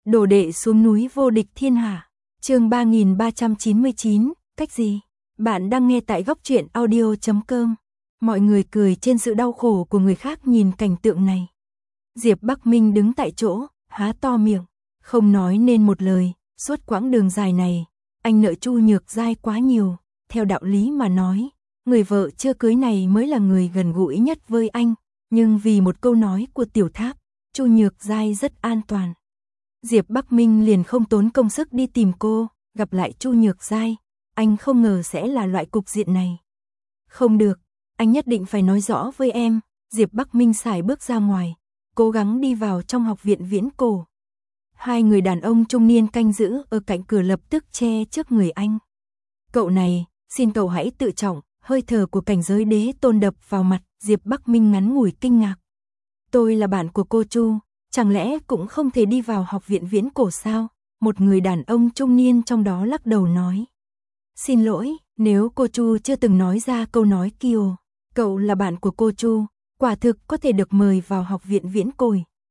Đồ đệ xuống núi vô địch thiên hạ. Chương 3399, cách gì? Bạn đang nghe tại góc truyện audio.com. Mọi người cười trên sự đau khổ của người khác nhìn cảnh tượng này. Diệp Bắc Minh đứng tại chỗ, há to miệng, không nói nên một lời. Suốt quãng đường dài này, anh nợ Chu Nhược Giai quá nhiều. Theo đạo lý mà nói, người vợ chưa cưới này mới là người gần gũi nhất với anh. Nhưng vì một câu nói của Tiểu Tháp, Chu Nhược Giai rất an toàn. Diệp Bắc Minh liền không tốn công sức đi tìm cô, gặp lại Chu Nhược Giai, anh không ngờ sẽ là loại cục diện này. Không được, anh nhất định phải nói rõ với em. Diệp Bắc Minh sải bước ra ngoài, cố gắng đi vào trong học viện Viễn Cổ. Hai người đàn ông trung niên canh giữ ở cạnh cửa lập tức che trước người anh. Cậu này, xin cậu hãy tự trọng. Hơi thở của cảnh giới đế tôn đập vào mặt, Diệp Bắc Minh ngắn ngủi kinh ngạc. Tôi là bạn của cô Chu, chẳng lẽ cũng không thể đi vào học viện Viễn Cổ sao? Một người đàn ông trung niên trong đó lắc đầu nói. Xin lỗi, nếu cô Chu chưa từng nói ra câu nói kia, cậu là bạn của cô Chu, quả thực có thể được mời vào học viện Viễn Cổ.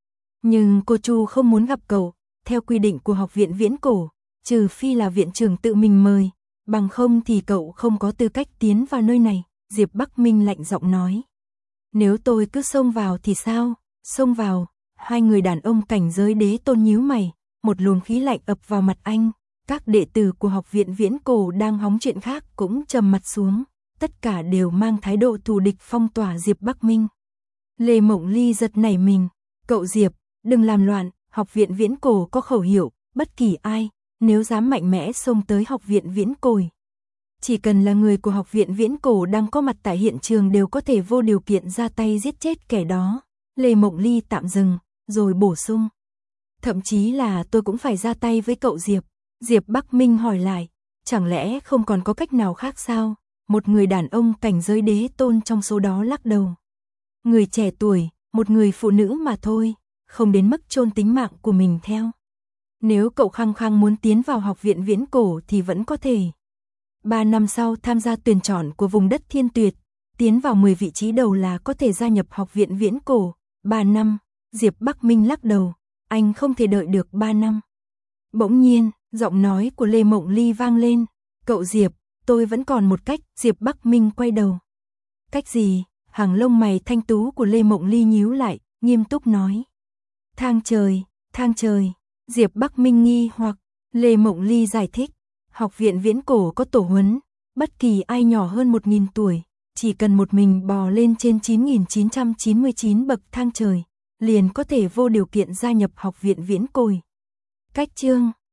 Nhưng cô Chu không muốn gặp cậu, theo quy định của học viện Viễn Cổ, trừ phi là viện trưởng tự mình mời, bằng không thì cậu không có tư cách tiến vào nơi này, Diệp Bắc Minh lạnh giọng nói. Nếu tôi cứ xông vào thì sao? Xông vào, hai người đàn ông cảnh giới đế tôn nhíu mày, một luồng khí lạnh ập vào mặt anh. Các đệ tử của học viện Viễn Cổ đang hóng chuyện khác cũng trầm mặt xuống, tất cả đều mang thái độ thù địch phong tỏa Diệp Bắc Minh. Lê Mộng Ly giật nảy mình, cậu Diệp, đừng làm loạn, học viện Viễn Cổ có khẩu hiệu, bất kỳ ai, nếu dám mạnh mẽ xông tới học viện Viễn Cổ. Chỉ cần là người của học viện Viễn Cổ đang có mặt tại hiện trường đều có thể vô điều kiện ra tay giết chết kẻ đó. Lê Mộng Ly tạm dừng, rồi bổ sung. Thậm chí là tôi cũng phải ra tay với cậu Diệp. Diệp Bắc Minh hỏi lại, chẳng lẽ không còn có cách nào khác sao? Một người đàn ông cảnh giới đế tôn trong số đó lắc đầu. Người trẻ tuổi, một người phụ nữ mà thôi, không đến mức chôn tính mạng của mình theo. Nếu cậu khăng khăng muốn tiến vào học viện Viễn Cổ thì vẫn có thể. 3 năm sau tham gia tuyển chọn của vùng đất Thiên Tuyệt, tiến vào 10 vị trí đầu là có thể gia nhập học viện Viễn Cổ. 3 năm, Diệp Bắc Minh lắc đầu, anh không thể đợi được 3 năm. Bỗng nhiên, giọng nói của Lê Mộng Ly vang lên, cậu Diệp, tôi vẫn còn một cách. Diệp Bắc Minh quay đầu. Cách gì? Hàng lông mày thanh tú của Lê Mộng Ly nhíu lại, nghiêm túc nói. Thang trời, thang trời. Diệp Bắc Minh nghi hoặc, Lê Mộng Ly giải thích, học viện Viễn Cổ có tổ huấn, bất kỳ ai nhỏ hơn 1000 tuổi, chỉ cần một mình bò lên trên 9999 bậc thang trời, liền có thể vô điều kiện gia nhập học viện Viễn Cổ. Cách chương